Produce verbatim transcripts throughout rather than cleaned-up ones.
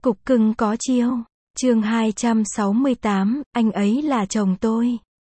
Cục cưng có chiêu. Chương hai trăm sáu mươi tám, anh ấy là chồng tôi.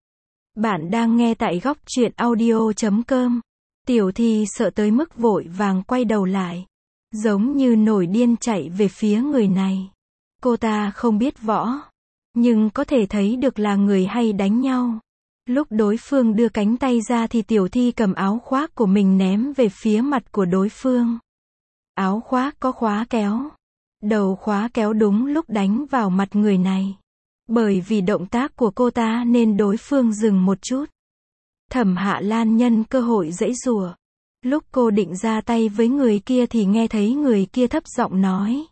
Bạn đang nghe tại góc truyện audio chấm com. Tiểu Thi sợ tới mức vội vàng quay đầu lại, giống như nổi điên chạy về phía người này. Cô ta không biết võ, nhưng có thể thấy được là người hay đánh nhau. Lúc đối phương đưa cánh tay ra thì Tiểu Thi cầm áo khoác của mình ném về phía mặt của đối phương. Áo khoác có khóa kéo. Đầu khóa kéo đúng lúc đánh vào mặt người này. Bởi vì động tác của cô ta nên đối phương dừng một chút. Thẩm Hạ Lan nhân cơ hội giãy giụa. Lúc cô định ra tay với người kia thì nghe thấy người kia thấp giọng nói.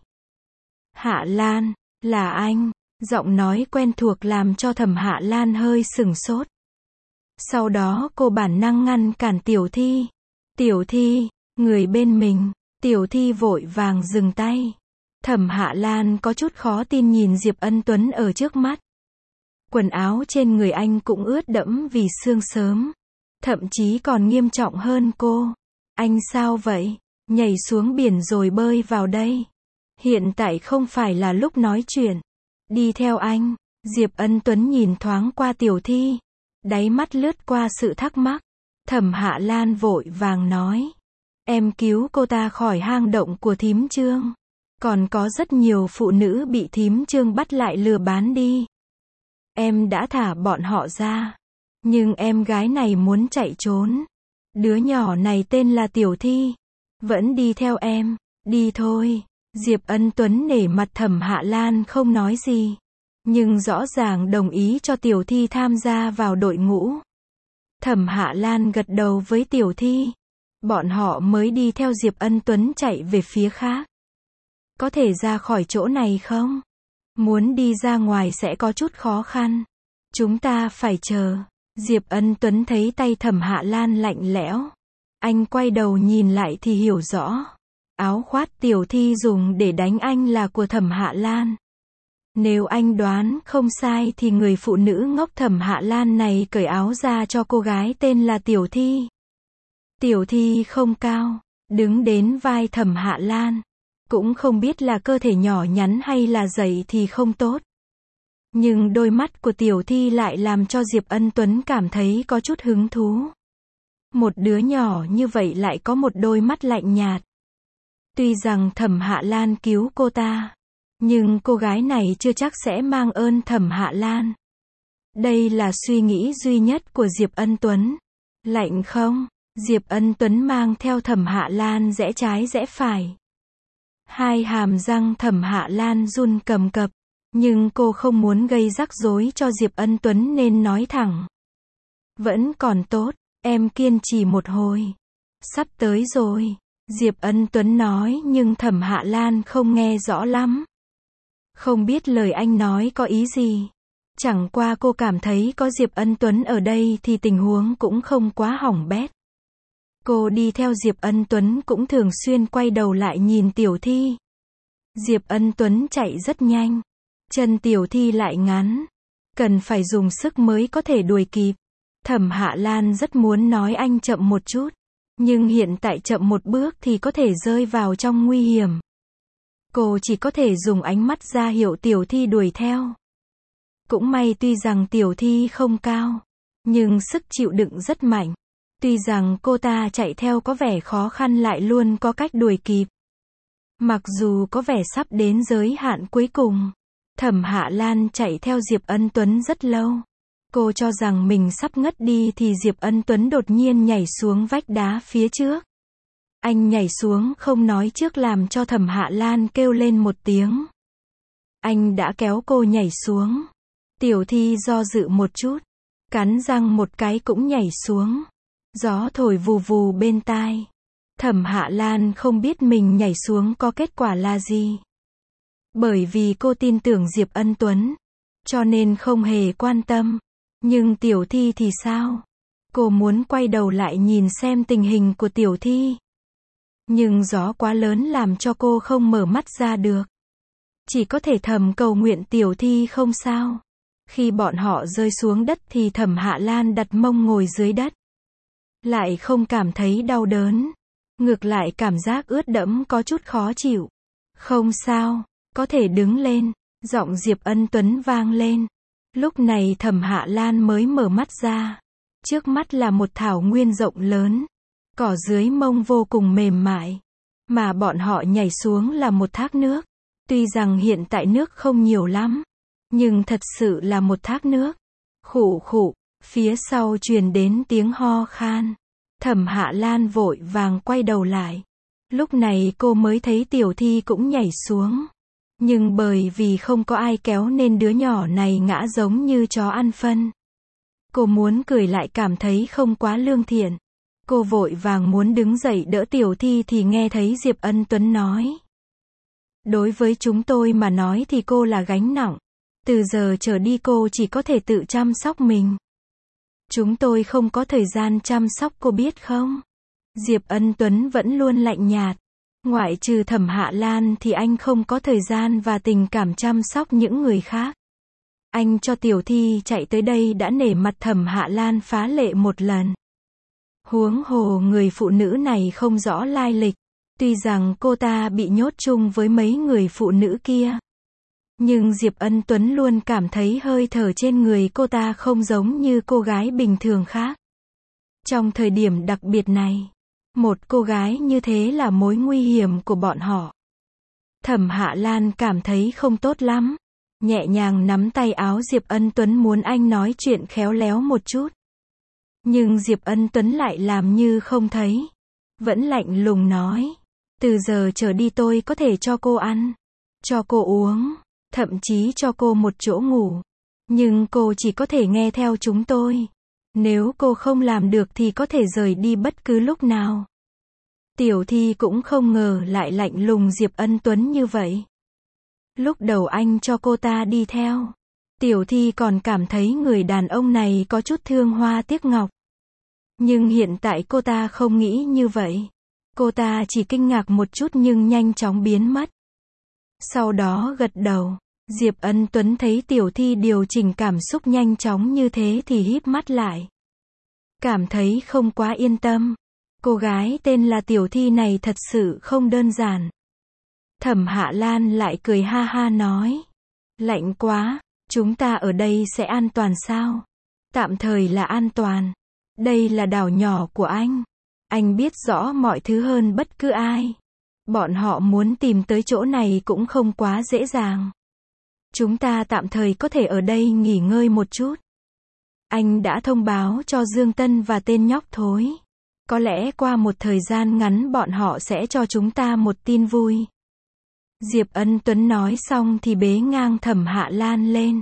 Hạ Lan, là anh. Giọng nói quen thuộc làm cho Thẩm Hạ Lan hơi sửng sốt. Sau đó cô bản năng ngăn cản Tiểu Thi. Tiểu Thi, người bên mình. Tiểu Thi vội vàng dừng tay. Thẩm Hạ Lan có chút khó tin nhìn Diệp Ân Tuấn ở trước mắt. Quần áo trên người anh cũng ướt đẫm vì sương sớm. Thậm chí còn nghiêm trọng hơn cô. Anh sao vậy? Nhảy xuống biển rồi bơi vào đây. Hiện tại không phải là lúc nói chuyện. Đi theo anh. Diệp Ân Tuấn nhìn thoáng qua Tiểu Thi. Đáy mắt lướt qua sự thắc mắc. Thẩm Hạ Lan vội vàng nói. Em cứu cô ta khỏi hang động của thím Trương. Còn có rất nhiều phụ nữ bị thím Trương bắt lại lừa bán đi. Em đã thả bọn họ ra. Nhưng em gái này muốn chạy trốn. Đứa nhỏ này tên là Tiểu Thi. Vẫn đi theo em. Đi thôi. Diệp Ân Tuấn nể mặt Thẩm Hạ Lan không nói gì. Nhưng rõ ràng đồng ý cho Tiểu Thi tham gia vào đội ngũ. Thẩm Hạ Lan gật đầu với Tiểu Thi. Bọn họ mới đi theo Diệp Ân Tuấn chạy về phía khác. Có thể ra khỏi chỗ này không? Muốn đi ra ngoài sẽ có chút khó khăn. Chúng ta phải chờ. Diệp Ân Tuấn thấy tay Thẩm Hạ Lan lạnh lẽo. Anh quay đầu nhìn lại thì hiểu rõ. Áo khoác Tiểu Thi dùng để đánh anh là của Thẩm Hạ Lan. Nếu anh đoán không sai thì người phụ nữ ngốc Thẩm Hạ Lan này cởi áo ra cho cô gái tên là Tiểu Thi. Tiểu Thi không cao, đứng đến vai Thẩm Hạ Lan. Cũng không biết là cơ thể nhỏ nhắn hay là dày thì không tốt. Nhưng đôi mắt của Tiểu Thi lại làm cho Diệp Ân Tuấn cảm thấy có chút hứng thú. Một đứa nhỏ như vậy lại có một đôi mắt lạnh nhạt. Tuy rằng Thẩm Hạ Lan cứu cô ta, nhưng cô gái này chưa chắc sẽ mang ơn Thẩm Hạ Lan. Đây là suy nghĩ duy nhất của Diệp Ân Tuấn. Lạnh không? Diệp Ân Tuấn mang theo Thẩm Hạ Lan rẽ trái rẽ phải. Hai hàm răng Thẩm Hạ Lan run cầm cập, nhưng cô không muốn gây rắc rối cho Diệp Ân Tuấn nên nói thẳng. Vẫn còn tốt, em kiên trì một hồi. Sắp tới rồi, Diệp Ân Tuấn nói nhưng Thẩm Hạ Lan không nghe rõ lắm. Không biết lời anh nói có ý gì. Chẳng qua cô cảm thấy có Diệp Ân Tuấn ở đây thì tình huống cũng không quá hỏng bét. Cô đi theo Diệp Ân Tuấn cũng thường xuyên quay đầu lại nhìn Tiểu Thi. Diệp Ân Tuấn chạy rất nhanh. Chân Tiểu Thi lại ngắn. Cần phải dùng sức mới có thể đuổi kịp. Thẩm Hạ Lan rất muốn nói anh chậm một chút. Nhưng hiện tại chậm một bước thì có thể rơi vào trong nguy hiểm. Cô chỉ có thể dùng ánh mắt ra hiệu Tiểu Thi đuổi theo. Cũng may tuy rằng Tiểu Thi không cao, nhưng sức chịu đựng rất mạnh. Tuy rằng cô ta chạy theo có vẻ khó khăn lại luôn có cách đuổi kịp. Mặc dù có vẻ sắp đến giới hạn cuối cùng, Thẩm Hạ Lan chạy theo Diệp Ân Tuấn rất lâu. Cô cho rằng mình sắp ngất đi thì Diệp Ân Tuấn đột nhiên nhảy xuống vách đá phía trước. Anh nhảy xuống không nói trước làm cho Thẩm Hạ Lan kêu lên một tiếng. Anh đã kéo cô nhảy xuống. Tiểu Thi do dự một chút, cắn răng một cái cũng nhảy xuống. Gió thổi vù vù bên tai. Thẩm Hạ Lan không biết mình nhảy xuống có kết quả là gì. Bởi vì cô tin tưởng Diệp Ân Tuấn, cho nên không hề quan tâm. Nhưng Tiểu Thi thì sao? Cô muốn quay đầu lại nhìn xem tình hình của Tiểu Thi. Nhưng gió quá lớn làm cho cô không mở mắt ra được. Chỉ có thể thầm cầu nguyện Tiểu Thi không sao. Khi bọn họ rơi xuống đất thì Thẩm Hạ Lan đặt mông ngồi dưới đất. Lại không cảm thấy đau đớn. Ngược lại cảm giác ướt đẫm có chút khó chịu. Không sao. Có thể đứng lên. Giọng Diệp Ân Tuấn vang lên. Lúc này Thẩm Hạ Lan mới mở mắt ra. Trước mắt là một thảo nguyên rộng lớn. Cỏ dưới mông vô cùng mềm mại. Mà bọn họ nhảy xuống là một thác nước. Tuy rằng hiện tại nước không nhiều lắm. Nhưng thật sự là một thác nước. Khụ khụ. Phía sau truyền đến tiếng ho khan. Thẩm Hạ Lan vội vàng quay đầu lại. Lúc này cô mới thấy Tiểu Thi cũng nhảy xuống. Nhưng bởi vì không có ai kéo nên đứa nhỏ này ngã giống như chó ăn phân. Cô muốn cười lại cảm thấy không quá lương thiện. Cô vội vàng muốn đứng dậy đỡ Tiểu Thi thì nghe thấy Diệp Ân Tuấn nói. Đối với chúng tôi mà nói thì cô là gánh nặng. Từ giờ trở đi cô chỉ có thể tự chăm sóc mình. Chúng tôi không có thời gian chăm sóc cô biết không? Diệp Ân Tuấn vẫn luôn lạnh nhạt. Ngoại trừ Thẩm Hạ Lan thì anh không có thời gian và tình cảm chăm sóc những người khác. Anh cho Tiểu Thi chạy tới đây đã nể mặt Thẩm Hạ Lan phá lệ một lần. Huống hồ người phụ nữ này không rõ lai lịch. Tuy rằng cô ta bị nhốt chung với mấy người phụ nữ kia. Nhưng Diệp Ân Tuấn luôn cảm thấy hơi thở trên người cô ta không giống như cô gái bình thường khác. Trong thời điểm đặc biệt này, một cô gái như thế là mối nguy hiểm của bọn họ. Thẩm Hạ Lan cảm thấy không tốt lắm. Nhẹ nhàng nắm tay áo Diệp Ân Tuấn muốn anh nói chuyện khéo léo một chút. Nhưng Diệp Ân Tuấn lại làm như không thấy. Vẫn lạnh lùng nói. Từ giờ trở đi tôi có thể cho cô ăn. Cho cô uống. Thậm chí cho cô một chỗ ngủ. Nhưng cô chỉ có thể nghe theo chúng tôi. Nếu cô không làm được thì có thể rời đi bất cứ lúc nào. Tiểu Thi cũng không ngờ lại lạnh lùng Diệp Ân Tuấn như vậy. Lúc đầu anh cho cô ta đi theo. Tiểu Thi còn cảm thấy người đàn ông này có chút thương hoa tiếc ngọc. Nhưng hiện tại cô ta không nghĩ như vậy. Cô ta chỉ kinh ngạc một chút nhưng nhanh chóng biến mất. Sau đó gật đầu. Diệp Ân Tuấn thấy Tiểu Thi điều chỉnh cảm xúc nhanh chóng như thế thì híp mắt lại. Cảm thấy không quá yên tâm. Cô gái tên là Tiểu Thi này thật sự không đơn giản. Thẩm Hạ Lan lại cười ha ha nói. Lạnh quá, chúng ta ở đây sẽ an toàn sao? Tạm thời là an toàn. Đây là đảo nhỏ của anh. Anh biết rõ mọi thứ hơn bất cứ ai. Bọn họ muốn tìm tới chỗ này cũng không quá dễ dàng. Chúng ta tạm thời có thể ở đây nghỉ ngơi một chút. Anh đã thông báo cho Dương Tân và tên nhóc thối. Có lẽ qua một thời gian ngắn bọn họ sẽ cho chúng ta một tin vui. Diệp Ân Tuấn nói xong thì bế ngang Thẩm Hạ Lan lên.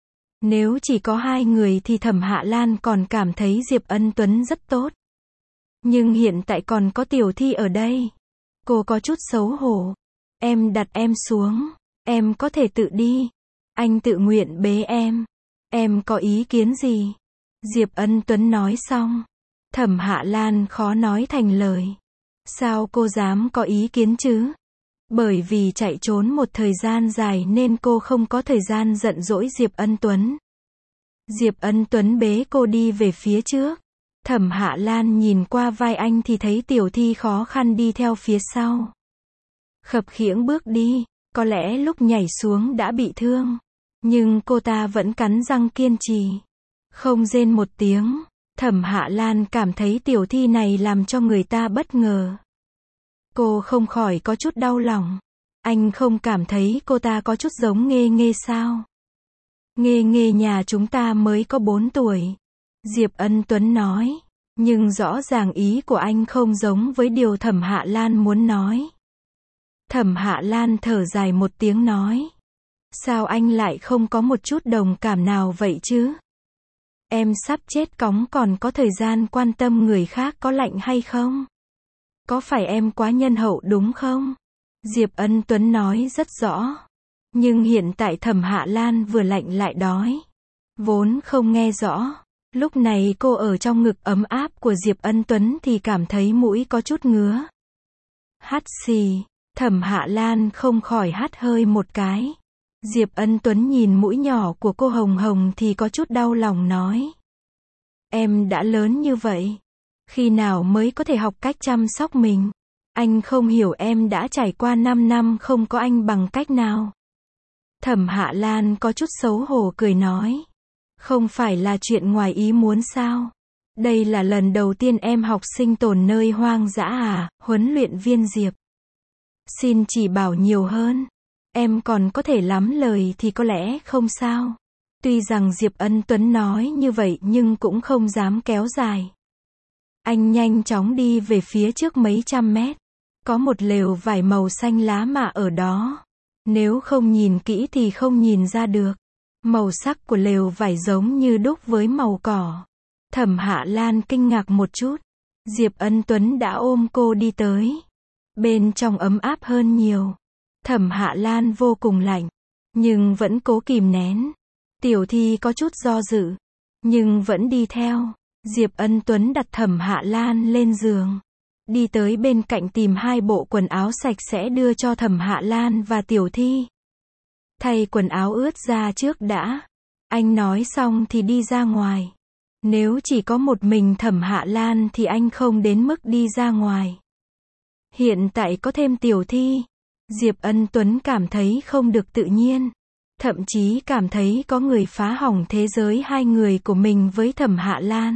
Nếu chỉ có hai người thì Thẩm Hạ Lan còn cảm thấy Diệp Ân Tuấn rất tốt. Nhưng hiện tại còn có Tiểu Thi ở đây. Cô có chút xấu hổ. Em đặt em xuống. Em có thể tự đi. Anh tự nguyện bế em. Em có ý kiến gì? Diệp Ân Tuấn nói xong. Thẩm Hạ Lan khó nói thành lời. Sao cô dám có ý kiến chứ? Bởi vì chạy trốn một thời gian dài nên cô không có thời gian giận dỗi Diệp Ân Tuấn. Diệp Ân Tuấn bế cô đi về phía trước. Thẩm Hạ Lan nhìn qua vai anh thì thấy Tiểu Thi khó khăn đi theo phía sau. Khập khiễng bước đi, có lẽ lúc nhảy xuống đã bị thương. Nhưng cô ta vẫn cắn răng kiên trì. Không rên một tiếng. Thẩm Hạ Lan cảm thấy Tiểu Thi này làm cho người ta bất ngờ. Cô không khỏi có chút đau lòng. Anh không cảm thấy cô ta có chút giống Nghê Nghê sao? Nghê Nghê nhà chúng ta mới có bốn tuổi. Diệp Ân Tuấn nói. Nhưng rõ ràng ý của anh không giống với điều Thẩm Hạ Lan muốn nói. Thẩm Hạ Lan thở dài một tiếng nói. Sao anh lại không có một chút đồng cảm nào vậy chứ? Em sắp chết cóng còn có thời gian quan tâm người khác có lạnh hay không? Có phải em quá nhân hậu đúng không? Diệp Ân Tuấn nói rất rõ. Nhưng hiện tại Thẩm Hạ Lan vừa lạnh lại đói. Vốn không nghe rõ. Lúc này cô ở trong ngực ấm áp của Diệp Ân Tuấn thì cảm thấy mũi có chút ngứa. Hắt xì. Thẩm Hạ Lan không khỏi hắt hơi một cái. Diệp Ân Tuấn nhìn mũi nhỏ của cô hồng hồng thì có chút đau lòng nói. Em đã lớn như vậy. Khi nào mới có thể học cách chăm sóc mình? Anh không hiểu em đã trải qua năm năm không có anh bằng cách nào. Thẩm Hạ Lan có chút xấu hổ cười nói. Không phải là chuyện ngoài ý muốn sao? Đây là lần đầu tiên em học sinh tồn nơi hoang dã à, huấn luyện viên Diệp. Xin chỉ bảo nhiều hơn. Em còn có thể lắm lời thì có lẽ không sao. Tuy rằng Diệp Ân Tuấn nói như vậy nhưng cũng không dám kéo dài. Anh nhanh chóng đi về phía trước mấy trăm mét. Có một lều vải màu xanh lá mạ ở đó. Nếu không nhìn kỹ thì không nhìn ra được. Màu sắc của lều vải giống như đúc với màu cỏ. Thẩm Hạ Lan kinh ngạc một chút. Diệp Ân Tuấn đã ôm cô đi tới. Bên trong ấm áp hơn nhiều. Thẩm Hạ Lan vô cùng lạnh. Nhưng vẫn cố kìm nén. Tiểu Thi có chút do dự. Nhưng vẫn đi theo. Diệp Ân Tuấn đặt Thẩm Hạ Lan lên giường. Đi tới bên cạnh tìm hai bộ quần áo sạch sẽ đưa cho Thẩm Hạ Lan và Tiểu Thi. Thay quần áo ướt ra trước đã. Anh nói xong thì đi ra ngoài. Nếu chỉ có một mình Thẩm Hạ Lan thì anh không đến mức đi ra ngoài. Hiện tại có thêm Tiểu Thi. Diệp Ân Tuấn cảm thấy không được tự nhiên. Thậm chí cảm thấy có người phá hỏng thế giới hai người của mình với Thẩm Hạ Lan.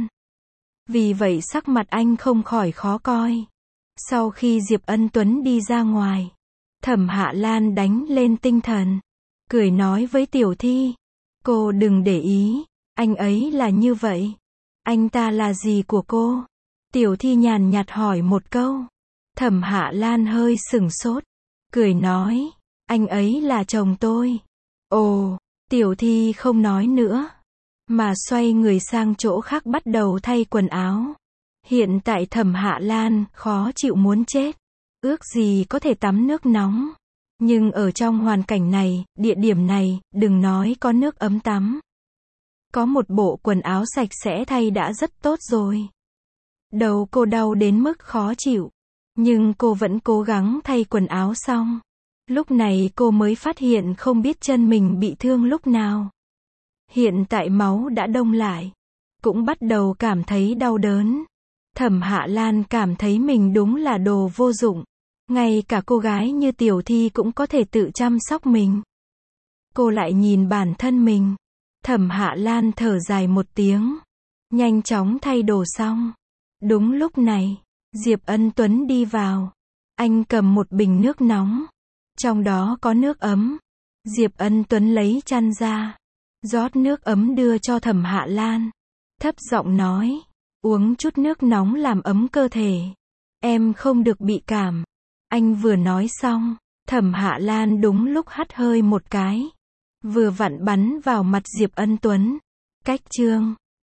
Vì vậy sắc mặt anh không khỏi khó coi. Sau khi Diệp Ân Tuấn đi ra ngoài, Thẩm Hạ Lan đánh lên tinh thần. Cười nói với Tiểu Thi. Cô đừng để ý. Anh ấy là như vậy. Anh ta là gì của cô? Tiểu Thi nhàn nhạt hỏi một câu. Thẩm Hạ Lan hơi sửng sốt. Cười nói. Anh ấy là chồng tôi. Ồ, Tiểu Thi không nói nữa. Mà xoay người sang chỗ khác bắt đầu thay quần áo. Hiện tại Thẩm Hạ Lan khó chịu muốn chết. Ước gì có thể tắm nước nóng. Nhưng ở trong hoàn cảnh này, địa điểm này, đừng nói có nước ấm tắm. Có một bộ quần áo sạch sẽ thay đã rất tốt rồi. Đầu cô đau đến mức khó chịu. Nhưng cô vẫn cố gắng thay quần áo xong. Lúc này cô mới phát hiện không biết chân mình bị thương lúc nào. Hiện tại máu đã đông lại. Cũng bắt đầu cảm thấy đau đớn. Thẩm Hạ Lan cảm thấy mình đúng là đồ vô dụng. Ngay cả cô gái như Tiểu Thi cũng có thể tự chăm sóc mình. Cô lại nhìn bản thân mình. Thẩm Hạ Lan thở dài một tiếng. Nhanh chóng thay đồ xong. Đúng lúc này, Diệp Ân Tuấn đi vào. Anh cầm một bình nước nóng. Trong đó có nước ấm. Diệp Ân Tuấn lấy chăn ra. Rót nước ấm đưa cho Thẩm Hạ Lan. Thấp giọng nói. Uống chút nước nóng làm ấm cơ thể. Em không được bị cảm. Anh vừa nói xong. Thẩm Hạ Lan đúng lúc hắt hơi một cái. Vừa vặn bắn vào mặt Diệp Ân Tuấn. Cách chương